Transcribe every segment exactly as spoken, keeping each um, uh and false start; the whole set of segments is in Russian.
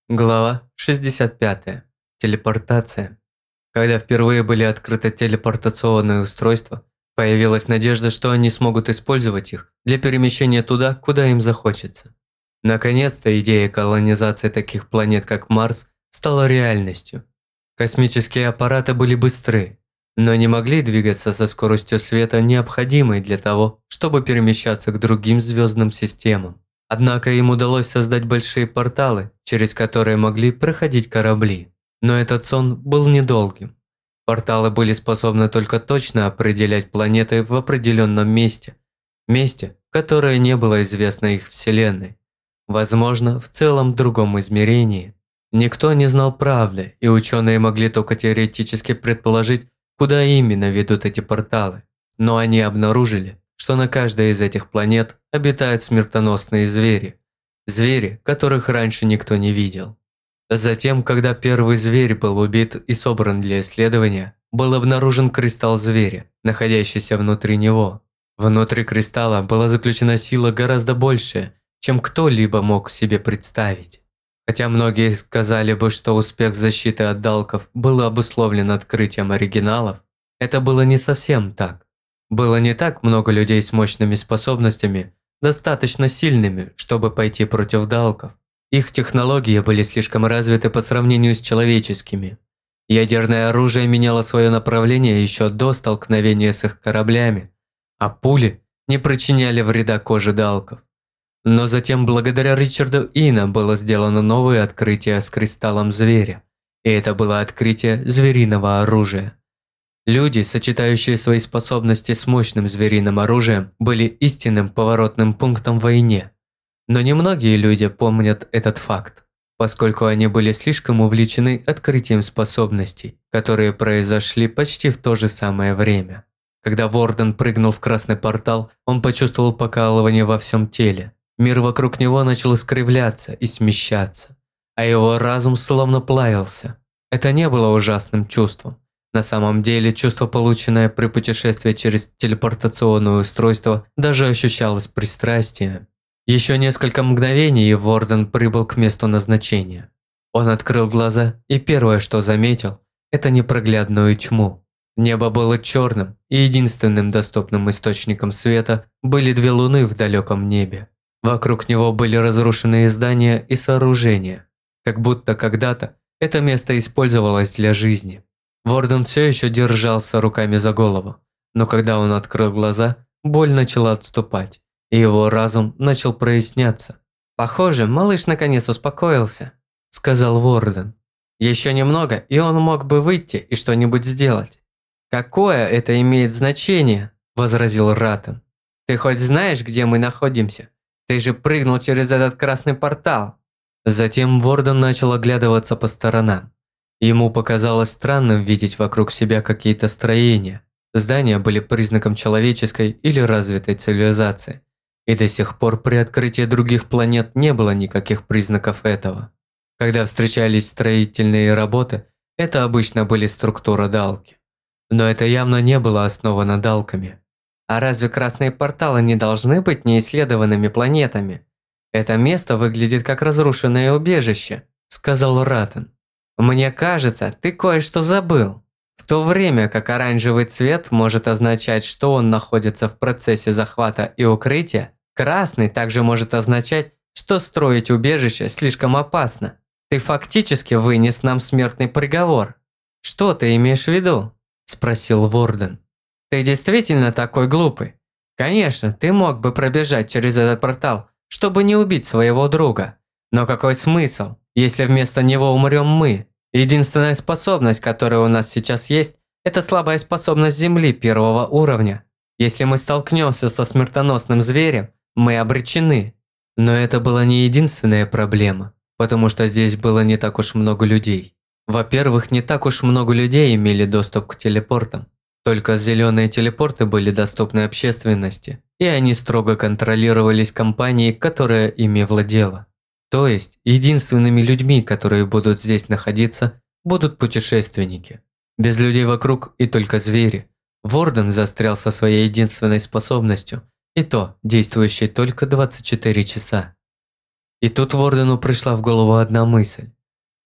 Глава шестьдесят пять. Телепортация. Когда впервые были открыты телепортационные устройства, появилась надежда, что они смогут использовать их для перемещения туда, куда им захочется. Наконец-то идея колонизации таких планет, как Марс, стала реальностью. Космические аппараты были быстры, но не могли двигаться со скоростью света, необходимой для того, чтобы перемещаться к другим звездным системам. Однако им удалось создать большие порталы, через которые могли проходить корабли. Но этот сон был недолгим. Порталы были способны только точно определять планеты в определенном месте. Месте, которое не было известно их Вселенной. Возможно, в целом другом измерении. Никто не знал правды, и ученые могли только теоретически предположить, куда именно ведут эти порталы. Но они обнаружили, что на каждой из этих планет обитают смертоносные звери. Звери, которых раньше никто не видел. Затем, когда первый зверь был убит и собран для исследования, был обнаружен кристалл зверя, находящийся внутри него. Внутри кристалла была заключена сила гораздо большая, чем кто-либо мог себе представить. Хотя многие сказали бы, что успех защиты от далков был обусловлен открытием оригиналов, это было не совсем так. Было не так много людей с мощными способностями, достаточно сильными, чтобы пойти против далков. Их технологии были слишком развиты по сравнению с человеческими. Ядерное оружие меняло свое направление еще до столкновения с их кораблями, а пули не причиняли вреда коже далков. Но затем, благодаря Ричарду Ина, было сделано новое открытие с кристаллом зверя, и это было открытие звериного оружия. Люди, сочетающие свои способности с мощным звериным оружием, были истинным поворотным пунктом в войне. Но немногие люди помнят этот факт, поскольку они были слишком увлечены открытием способностей, которые произошли почти в то же самое время. Когда Ворден прыгнул в красный портал, он почувствовал покалывание во всем теле. Мир вокруг него начал искривляться и смещаться, а его разум словно плавился. Это не было ужасным чувством. На самом деле, чувство, полученное при путешествии через телепортационное устройство, даже ощущалось пристрастием. Еще несколько мгновений, и Ворден прибыл к месту назначения. Он открыл глаза, и первое, что заметил, это непроглядную тьму. Небо было черным, и единственным доступным источником света были две луны в далеком небе. Вокруг него были разрушенные здания и сооружения, как будто когда-то это место использовалось для жизни. Ворден все еще держался руками за голову, но когда он открыл глаза, боль начала отступать, и его разум начал проясняться. «Похоже, малыш наконец успокоился», – сказал Ворден. «Еще немного, и он мог бы выйти и что-нибудь сделать». «Какое это имеет значение?» – возразил Ратен. «Ты хоть знаешь, где мы находимся? Ты же прыгнул через этот красный портал». Затем Ворден начал оглядываться по сторонам. Ему показалось странным видеть вокруг себя какие-то строения. Здания были признаком человеческой или развитой цивилизации. И до сих пор при открытии других планет не было никаких признаков этого. Когда встречались строительные работы, это обычно были структуры далки. Но это явно не было основано далками. А разве красные порталы не должны быть неисследованными планетами? Это место выглядит как разрушенное убежище, сказал Ратен. Мне кажется, ты кое-что забыл. В то время как оранжевый цвет может означать, что он находится в процессе захвата и укрытия, красный также может означать, что строить убежище слишком опасно. Ты фактически вынес нам смертный приговор. Что ты имеешь в виду? Спросил Ворден. Ты действительно такой глупый? Конечно, ты мог бы пробежать через этот портал, чтобы не убить своего друга. Но какой смысл, если вместо него умрем мы? Единственная способность, которая у нас сейчас есть, это слабая способность Земли первого уровня. Если мы столкнемся со смертоносным зверем, мы обречены. Но это была не единственная проблема, потому что здесь было не так уж много людей. Во-первых, не так уж много людей имели доступ к телепортам. Только зеленые телепорты были доступны общественности, и они строго контролировались компанией, которая ими владела. То есть, единственными людьми, которые будут здесь находиться, будут путешественники. Без людей вокруг и только звери. Ворден застрял со своей единственной способностью, и то, действующей только двадцать четыре часа. И тут Вордену пришла в голову одна мысль.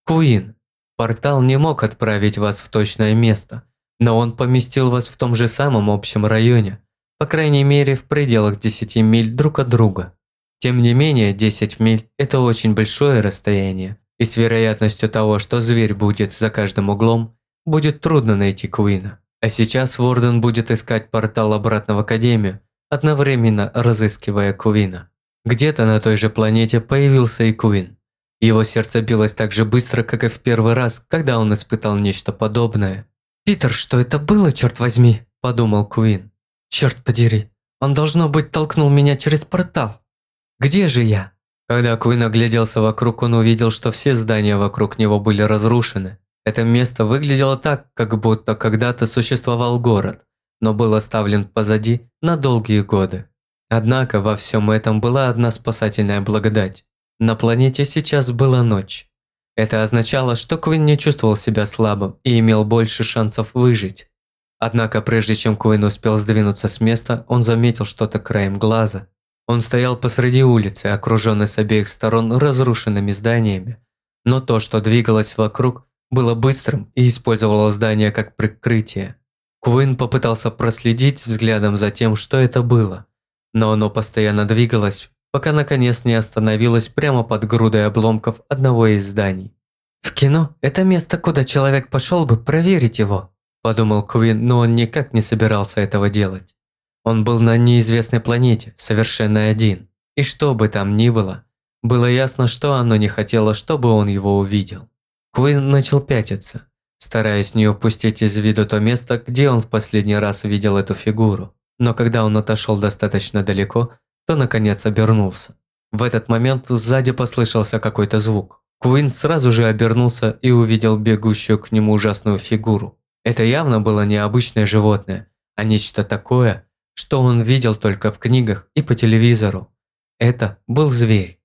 Куин, портал не мог отправить вас в точное место, но он поместил вас в том же самом общем районе, по крайней мере в пределах десяти миль друг от друга. Тем не менее, десять миль – это очень большое расстояние, и с вероятностью того, что зверь будет за каждым углом, будет трудно найти Куина. А сейчас Ворден будет искать портал обратно в Академию, одновременно разыскивая Куина. Где-то на той же планете появился и Куин. Его сердце билось так же быстро, как и в первый раз, когда он испытал нечто подобное. «Питер, что это было, черт возьми?» – подумал Куин. «Черт подери, он, должно быть, толкнул меня через портал. Где же я?» Когда Куин огляделся вокруг, он увидел, что все здания вокруг него были разрушены. Это место выглядело так, как будто когда-то существовал город, но был оставлен позади на долгие годы. Однако во всем этом была одна спасательная благодать. На планете сейчас была ночь. Это означало, что Куин не чувствовал себя слабым и имел больше шансов выжить. Однако прежде чем Куин успел сдвинуться с места, он заметил что-то краем глаза. Он стоял посреди улицы, окруженный с обеих сторон разрушенными зданиями, но то, что двигалось вокруг, было быстрым и использовало здание как прикрытие. Куин попытался проследить взглядом за тем, что это было, но оно постоянно двигалось, пока наконец не остановилось прямо под грудой обломков одного из зданий. «В кино это место, куда человек пошел бы проверить его», – подумал Куин, но он никак не собирался этого делать. Он был на неизвестной планете, совершенно один, и что бы там ни было, было ясно, что оно не хотело, чтобы он его увидел. Куин начал пятиться, стараясь не упустить из виду то место, где он в последний раз видел эту фигуру, но когда он отошел достаточно далеко, то наконец обернулся. В этот момент сзади послышался какой-то звук. Куин сразу же обернулся и увидел бегущую к нему ужасную фигуру. Это явно было не обычное животное, а нечто такое, что он видел только в книгах и по телевизору. Это был зверь.